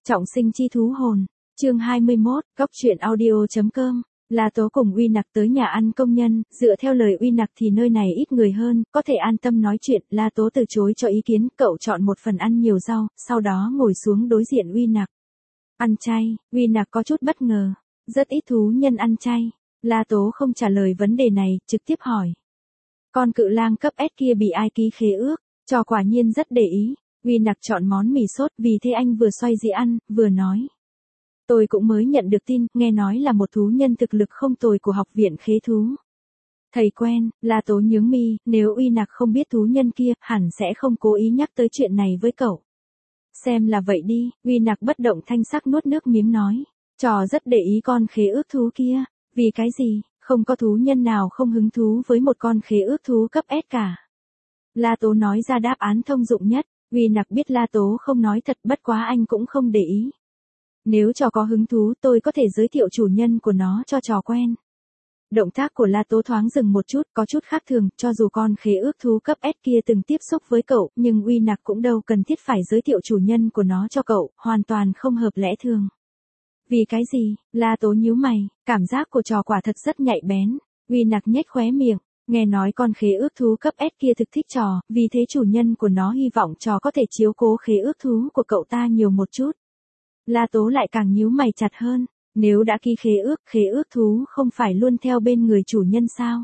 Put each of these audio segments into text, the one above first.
Trọng sinh chi thú hồn. Chương 21, Góc truyện audio.com. La Tố cùng Uy Nặc tới nhà ăn công nhân, dựa theo lời Uy Nặc thì nơi này ít người hơn, có thể an tâm nói chuyện. La Tố từ chối cho ý kiến, cậu chọn một phần ăn nhiều rau, sau đó ngồi xuống đối diện Uy Nặc. Ăn chay. Uy Nặc có chút bất ngờ. Rất ít thú nhân ăn chay. La Tố không trả lời vấn đề này, trực tiếp hỏi. Con cự lang cấp S kia bị ai ký khế ước? Trò quả nhiên rất để ý. Uy Nặc chọn món mì sốt, vì thế anh vừa xoay dĩa ăn, vừa nói. Tôi cũng mới nhận được tin, nghe nói là một thú nhân thực lực không tồi của học viện khế thú. Thầy quen. La Tố nhướng mi, nếu Uy Nặc không biết thú nhân kia, hẳn sẽ không cố ý nhắc tới chuyện này với cậu. Xem là vậy đi. Uy Nặc bất động thanh sắc nuốt nước miếng nói. Trò rất để ý con khế ước thú kia. Vì cái gì? Không có thú nhân nào không hứng thú với một con khế ước thú cấp S cả. La Tố nói ra đáp án thông dụng nhất. Uy Nặc biết La Tố không nói thật, bất quá anh cũng không để ý. Nếu trò có hứng thú tôi có thể giới thiệu chủ nhân của nó cho trò quen. Động tác của La Tố thoáng dừng một chút, có chút khác thường, cho dù con khế ước thú cấp S kia từng tiếp xúc với cậu, nhưng Uy Nặc cũng đâu cần thiết phải giới thiệu chủ nhân của nó cho cậu, hoàn toàn không hợp lẽ thường. Vì cái gì? La Tố nhíu mày, cảm giác của trò quả thật rất nhạy bén. Uy Nặc nhếch khóe miệng, nghe nói con khế ước thú cấp S kia thực thích trò, vì thế chủ nhân của nó hy vọng trò có thể chiếu cố khế ước thú của cậu ta nhiều một chút. La Tố lại càng nhíu mày chặt hơn, nếu đã ký khế ước thú không phải luôn theo bên người chủ nhân sao?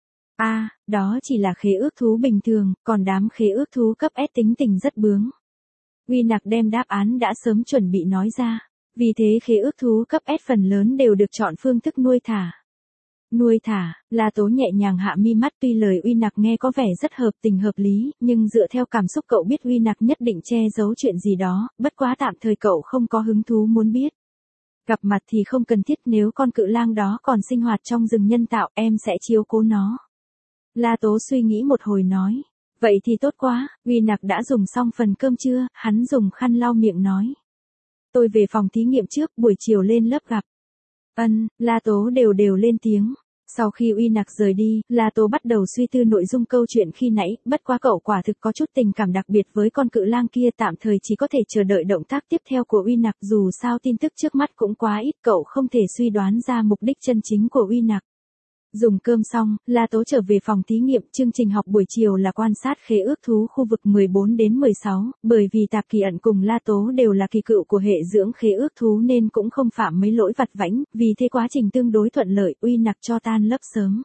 Đó chỉ là khế ước thú bình thường, còn đám khế ước thú cấp S tính tình rất bướng. Uy Nặc đem đáp án đã sớm chuẩn bị nói ra, vì thế khế ước thú cấp S phần lớn đều được chọn phương thức nuôi thả. Nuôi thả. La Tố nhẹ nhàng hạ mi mắt, tuy lời Uy Nặc nghe có vẻ rất hợp tình hợp lý, nhưng dựa theo cảm xúc cậu biết Uy Nặc nhất định che giấu chuyện gì đó, bất quá tạm thời cậu không có hứng thú muốn biết. Gặp mặt thì không cần thiết, nếu con cự lang đó còn sinh hoạt trong rừng nhân tạo, em sẽ chiếu cố nó. La Tố suy nghĩ một hồi nói. Vậy thì tốt quá. Uy Nặc đã dùng xong phần cơm trưa, hắn dùng khăn lau miệng nói. Tôi về phòng thí nghiệm trước, buổi chiều lên lớp gặp. La Tố đều lên tiếng. Sau khi Uy Nặc rời đi, La Tố bắt đầu suy tư nội dung câu chuyện khi nãy, bất quá cậu quả thực có chút tình cảm đặc biệt với con cự lang kia, tạm thời chỉ có thể chờ đợi động tác tiếp theo của Uy Nặc, dù sao tin tức trước mắt cũng quá ít, cậu không thể suy đoán ra mục đích chân chính của Uy Nặc. Dùng cơm xong, La Tố trở về phòng thí nghiệm, chương trình học buổi chiều là quan sát khế ước thú khu vực 14 đến 16, bởi vì Tạp Kỳ Ẩn cùng La Tố đều là kỳ cựu của hệ dưỡng khế ước thú nên cũng không phạm mấy lỗi vặt vãnh, vì thế quá trình tương đối thuận lợi, Uy Nặc cho tan lớp sớm.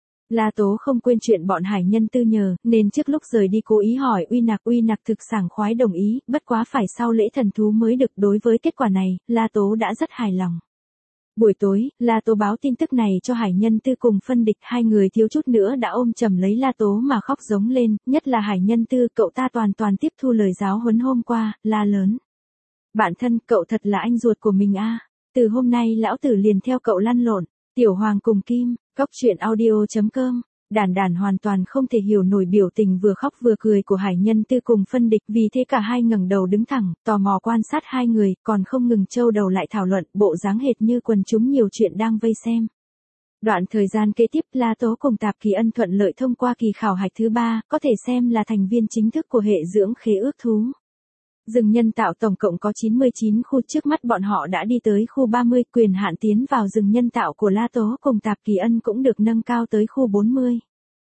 La Tố không quên chuyện bọn hải nhân tư nhờ, nên trước lúc rời đi cố ý hỏi Uy Nặc thực sảng khoái đồng ý, bất quá phải sau lễ thần thú mới được. Đối với kết quả này, La Tố đã rất hài lòng. Buổi tối, La Tố báo tin tức này cho hải nhân tư cùng phân địch, hai người thiếu chút nữa đã ôm chầm lấy La Tố mà khóc giống lên, nhất là hải nhân tư, cậu ta toàn tiếp thu lời giáo huấn hôm qua, la lớn. Bạn thân, cậu thật là anh ruột của mình a. Từ hôm nay lão tử liền theo cậu lăn lộn. Tiểu Hoàng cùng Kim, Góc truyện audio.com. Đàn hoàn toàn không thể hiểu nổi biểu tình vừa khóc vừa cười của hải nhân tư cùng phân địch, vì thế cả hai ngẩng đầu đứng thẳng, tò mò quan sát hai người, còn không ngừng trâu đầu lại thảo luận, bộ dáng hệt như quần chúng nhiều chuyện đang vây xem. Đoạn thời gian kế tiếp, La Tố cùng Tạp Kỳ Ân thuận lợi thông qua kỳ khảo hạch thứ 3, có thể xem là thành viên chính thức của hệ dưỡng khế ước thú. Rừng nhân tạo tổng cộng có 99 khu, trước mắt bọn họ đã đi tới khu 30, quyền hạn tiến vào rừng nhân tạo của La Tố cùng Tạp Kỳ Ân cũng được nâng cao tới khu 40.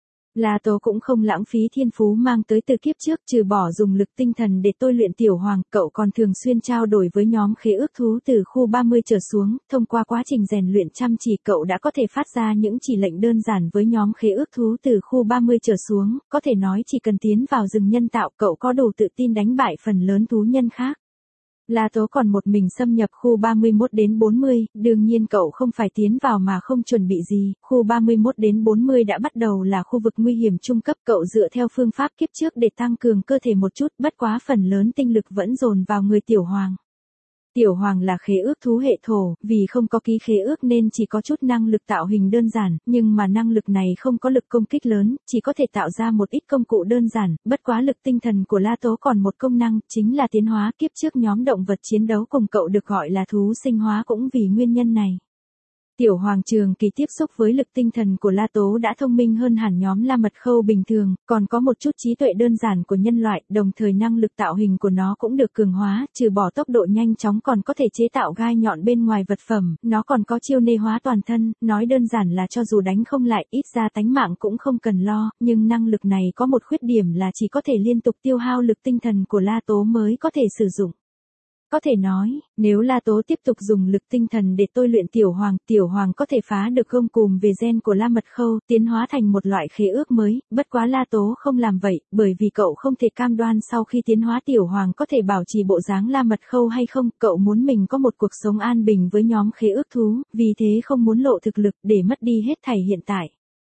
La Tố cũng không lãng phí thiên phú mang tới từ kiếp trước, trừ bỏ dùng lực tinh thần để tôi luyện Tiểu Hoàng, cậu còn thường xuyên trao đổi với nhóm khế ước thú từ khu 30 trở xuống, thông qua quá trình rèn luyện chăm chỉ cậu đã có thể phát ra những chỉ lệnh đơn giản với nhóm khế ước thú từ khu 30 trở xuống, có thể nói chỉ cần tiến vào rừng nhân tạo cậu có đủ tự tin đánh bại phần lớn thú nhân khác. La Tố còn một mình xâm nhập khu 31 đến 40, đương nhiên cậu không phải tiến vào mà không chuẩn bị gì, khu 31 đến 40 đã bắt đầu là khu vực nguy hiểm trung cấp, cậu dựa theo phương pháp kiếp trước để tăng cường cơ thể một chút, bất quá phần lớn tinh lực vẫn dồn vào người Tiểu Hoàng. Tiểu Hoàng là khế ước thú hệ thổ, vì không có ký khế ước nên chỉ có chút năng lực tạo hình đơn giản, nhưng mà năng lực này không có lực công kích lớn, chỉ có thể tạo ra một ít công cụ đơn giản, bất quá lực tinh thần của La Tố còn một công năng, chính là tiến hóa, kiếp trước nhóm động vật chiến đấu cùng cậu được gọi là thú sinh hóa cũng vì nguyên nhân này. Tiểu Hoàng trường kỳ tiếp xúc với lực tinh thần của La Tố đã thông minh hơn hẳn nhóm La Mật Khâu bình thường, còn có một chút trí tuệ đơn giản của nhân loại, đồng thời năng lực tạo hình của nó cũng được cường hóa, trừ bỏ tốc độ nhanh chóng còn có thể chế tạo gai nhọn bên ngoài vật phẩm, nó còn có chiêu nê hóa toàn thân, nói đơn giản là cho dù đánh không lại, ít ra tánh mạng cũng không cần lo, nhưng năng lực này có một khuyết điểm là chỉ có thể liên tục tiêu hao lực tinh thần của La Tố mới có thể sử dụng. Có thể nói, nếu La Tố tiếp tục dùng lực tinh thần để tôi luyện Tiểu Hoàng có thể phá được gông cùm về gen của La Mật Khâu, tiến hóa thành một loại khế ước mới, bất quá La Tố không làm vậy, bởi vì cậu không thể cam đoan sau khi tiến hóa Tiểu Hoàng có thể bảo trì bộ dáng La Mật Khâu hay không, cậu muốn mình có một cuộc sống an bình với nhóm khế ước thú, vì thế không muốn lộ thực lực để mất đi hết thảy hiện tại.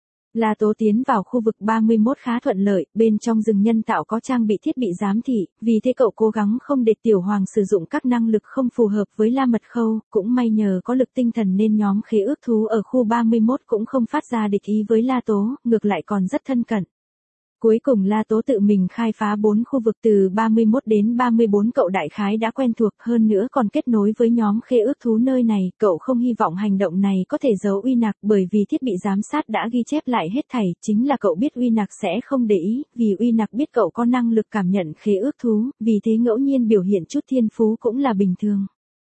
La Tố tiến vào khu vực 31 khá thuận lợi, bên trong rừng nhân tạo có trang bị thiết bị giám thị, vì thế cậu cố gắng không để Tiểu Hoàng sử dụng các năng lực không phù hợp với La Mật Khâu, cũng may nhờ có lực tinh thần nên nhóm khế ước thú ở khu 31 cũng không phát ra địch ý với La Tố, ngược lại còn rất thân cận. Cuối cùng La Tố tự mình khai phá 4 khu vực từ 31 đến 34 cậu đại khái đã quen thuộc hơn nữa còn kết nối với nhóm khế ước thú nơi này, cậu không hy vọng hành động này có thể giấu Uy Nặc bởi vì thiết bị giám sát đã ghi chép lại hết thảy, chính là cậu biết Uy Nặc sẽ không để ý, vì Uy Nặc biết cậu có năng lực cảm nhận khế ước thú, vì thế ngẫu nhiên biểu hiện chút thiên phú cũng là bình thường.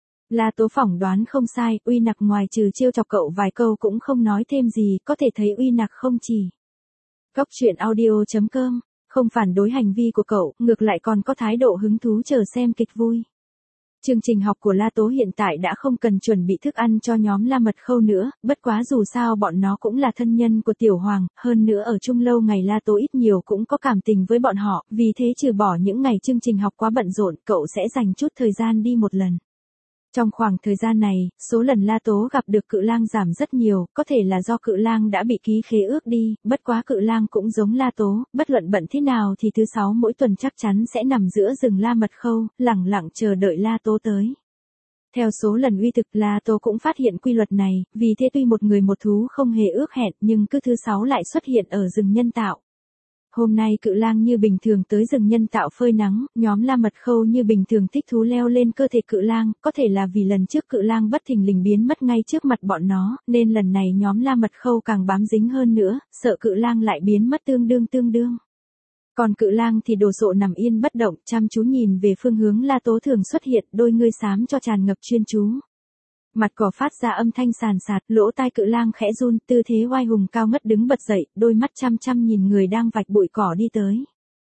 La Tố phỏng đoán không sai, Uy Nặc ngoài trừ trêu chọc cậu vài câu cũng không nói thêm gì, có thể thấy Uy Nặc không chỉ Góc truyện audio.com, không phản đối hành vi của cậu, ngược lại còn có thái độ hứng thú chờ xem kịch vui. Chương trình học của La Tố hiện tại đã không cần chuẩn bị thức ăn cho nhóm La Mật Khâu nữa, bất quá dù sao bọn nó cũng là thân nhân của Tiểu Hoàng, hơn nữa ở chung lâu ngày La Tố ít nhiều cũng có cảm tình với bọn họ, vì thế trừ bỏ những ngày chương trình học quá bận rộn, cậu sẽ dành chút thời gian đi một lần. Trong khoảng thời gian này, số lần La Tố gặp được Cự Lang giảm rất nhiều, có thể là do Cự Lang đã bị ký khế ước đi, bất quá Cự Lang cũng giống La Tố, bất luận bận thế nào thì thứ 6 mỗi tuần chắc chắn sẽ nằm giữa rừng La Mật Khâu, lẳng lặng chờ đợi La Tố tới. Theo số lần uy thực La Tố cũng phát hiện quy luật này, vì thế tuy một người một thú không hề ước hẹn nhưng cứ thứ 6 lại xuất hiện ở rừng nhân tạo. Hôm nay Cự Lang như bình thường tới rừng nhân tạo phơi nắng, nhóm La Mật Khâu như bình thường thích thú leo lên cơ thể Cự Lang, có thể là vì lần trước Cự Lang bất thình lình biến mất ngay trước mặt bọn nó, nên lần này nhóm La Mật Khâu càng bám dính hơn nữa, sợ Cự Lang lại biến mất tương đương. Còn Cự Lang thì đồ sộ nằm yên bất động, chăm chú nhìn về phương hướng La Tố thường xuất hiện, đôi ngươi xám cho tràn ngập chuyên chú. Mặt cỏ phát ra âm thanh sàn sạt, lỗ tai Cự Lang khẽ run, tư thế oai hùng cao ngất đứng bật dậy, đôi mắt chăm chăm nhìn người đang vạch bụi cỏ đi tới.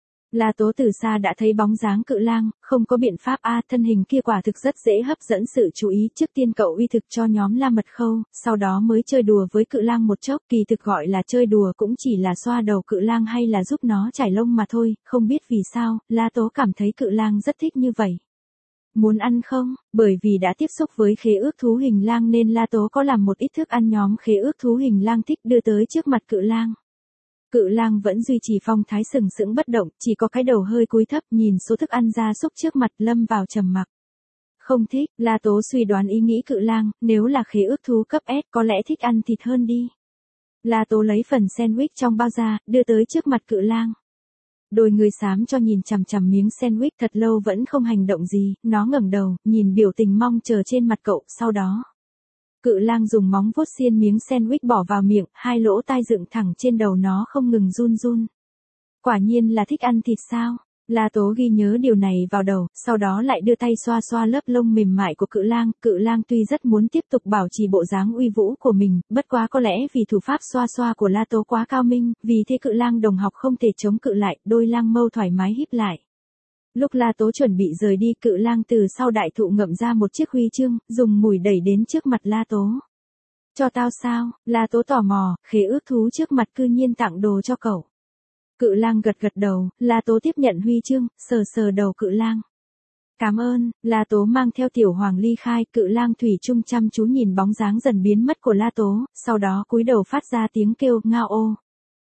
La Tố từ xa đã thấy bóng dáng Cự Lang, không có biện pháp thân hình kia quả thực rất dễ hấp dẫn sự chú ý, trước tiên cậu uy thực cho nhóm La Mật Khâu, sau đó mới chơi đùa với Cự Lang một chốc, kỳ thực gọi là chơi đùa cũng chỉ là xoa đầu Cự Lang hay là giúp nó chải lông mà thôi, không biết vì sao, La Tố cảm thấy Cự Lang rất thích như vậy. Muốn ăn không? Bởi vì đã tiếp xúc với khế ước thú hình lang nên La Tố có làm một ít thức ăn nhóm khế ước thú hình lang thích đưa tới trước mặt Cự Lang. Cự Lang vẫn duy trì phong thái sừng sững bất động, chỉ có cái đầu hơi cúi thấp nhìn số thức ăn gia súc trước mặt lâm vào trầm mặc. Không thích, La Tố suy đoán ý nghĩ Cự Lang, nếu là khế ước thú cấp S có lẽ thích ăn thịt hơn đi. La Tố lấy phần sandwich trong bao ra, đưa tới trước mặt Cự Lang. Đôi người xám cho nhìn chằm chằm miếng sandwich thật lâu vẫn không hành động gì, nó ngẩng đầu, nhìn biểu tình mong chờ trên mặt cậu, sau đó. Cự Lang dùng móng vuốt xiên miếng sandwich bỏ vào miệng, hai lỗ tai dựng thẳng trên đầu nó không ngừng run. Quả nhiên là thích ăn thịt sao? La Tố ghi nhớ điều này vào đầu, sau đó lại đưa tay xoa xoa lớp lông mềm mại của Cự Lang tuy rất muốn tiếp tục bảo trì bộ dáng uy vũ của mình, bất quá có lẽ vì thủ pháp xoa xoa của La Tố quá cao minh, vì thế Cự Lang đồng học không thể chống cự lại, đôi lang mâu thoải mái híp lại. Lúc La Tố chuẩn bị rời đi, Cự Lang từ sau đại thụ ngậm ra một chiếc huy chương, dùng mùi đẩy đến trước mặt La Tố. Cho tao sao? La Tố tò mò, khế ước thú trước mặt cư nhiên tặng đồ cho cậu. Cự Lang gật đầu, La Tố tiếp nhận huy chương, sờ đầu Cự Lang. Cảm ơn, La Tố mang theo Tiểu Hoàng ly khai, Cự Lang thủy chung chăm chú nhìn bóng dáng dần biến mất của La Tố, sau đó cúi đầu phát ra tiếng kêu ngao ô.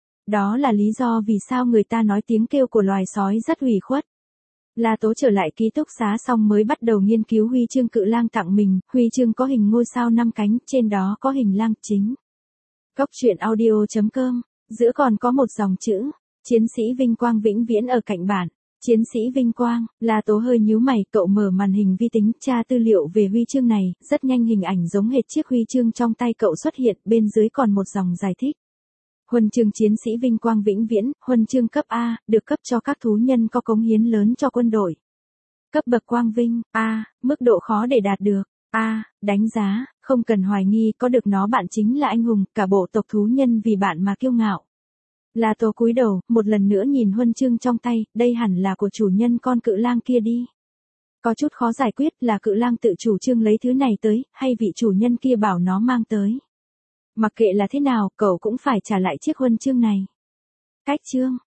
Đó là lý do vì sao người ta nói tiếng kêu của loài sói rất ủy khuất. La Tố trở lại ký túc xá xong mới bắt đầu nghiên cứu huy chương Cự Lang tặng mình, huy chương có hình ngôi sao 5 cánh, trên đó có hình lang chính. Góc truyện audio.com, giữa còn có một dòng chữ. Chiến sĩ vinh quang vĩnh viễn ở cạnh bạn. Chiến sĩ vinh quang, La Tố hơi nhíu mày, cậu mở màn hình vi tính, tra tư liệu về huy chương này, rất nhanh hình ảnh giống hệt chiếc huy chương trong tay cậu xuất hiện, bên dưới còn một dòng giải thích. Huân chương chiến sĩ vinh quang vĩnh viễn, huân chương cấp A, được cấp cho các thú nhân có cống hiến lớn cho quân đội. Cấp bậc quang vinh, A, mức độ khó để đạt được. A, đánh giá, không cần hoài nghi, có được nó bạn chính là anh hùng, cả bộ tộc thú nhân vì bạn mà kiêu ngạo. La Tố cúi đầu, một lần nữa nhìn huân chương trong tay, đây hẳn là của chủ nhân con cự lang kia đi. Có chút khó giải quyết, là cự lang tự chủ trương lấy thứ này tới, hay vị chủ nhân kia bảo nó mang tới. Mặc kệ là thế nào, cậu cũng phải trả lại chiếc huân chương này. Cách chương